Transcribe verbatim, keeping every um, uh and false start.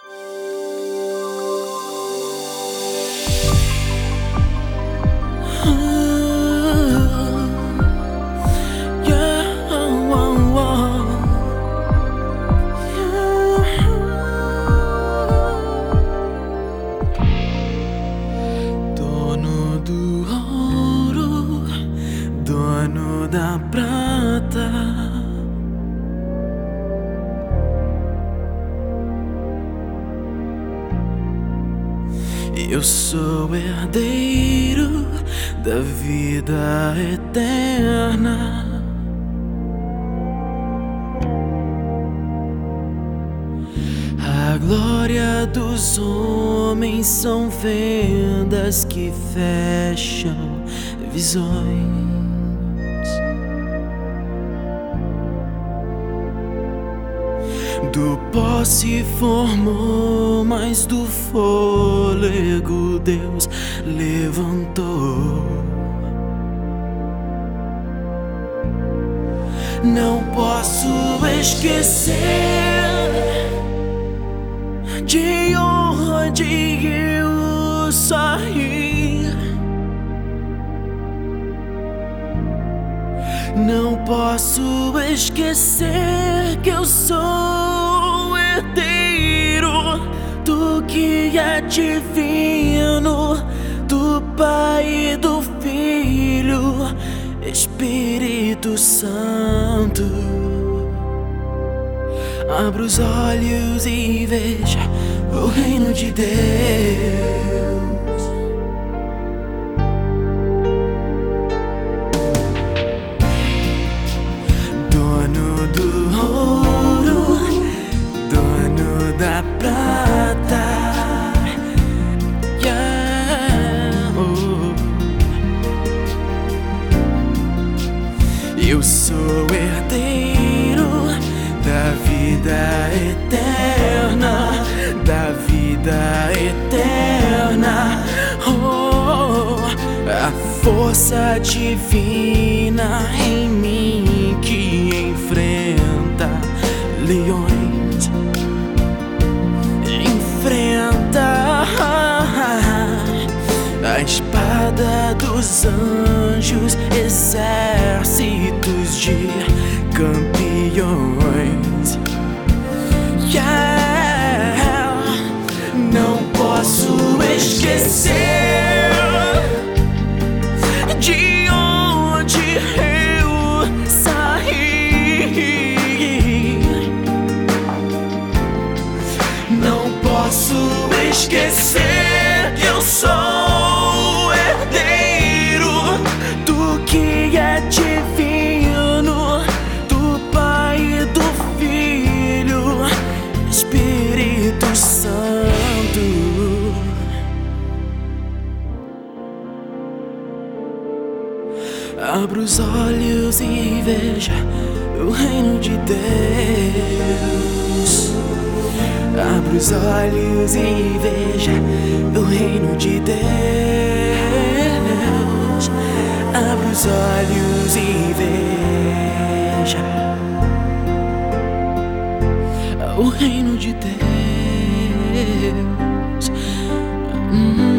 Dono do ouro, dono da prata, eu sou herdeiro da vida eterna. A glória dos homens são vendas que fecham visões. Do pó se formou, mas do fôlego Deus levantou. Não posso esquecer de onde eu saí. Não posso esquecer que eu sou herdeiro do que é divino, do Pai e do Filho, Espírito Santo. Abra os olhos e veja o reino de Deus. Dono do ouro, dono da prata, yeah, oh. Eu sou herdeiro da vida eterna, da vida eterna. Oh, a força divina em mim que enfrenta leões, enfrenta a espada dos anjos, exércitos de campeões. Yeah. Não posso esquecer de onde eu saí. Não posso esquecer que eu sou herdeiro do que é divino, do Pai e do Filho, Espírito Santo. Abra os olhos e veja o reino de Deus. Abra os olhos e veja o reino de Deus. Abra os olhos e veja o reino de Deus. Hum.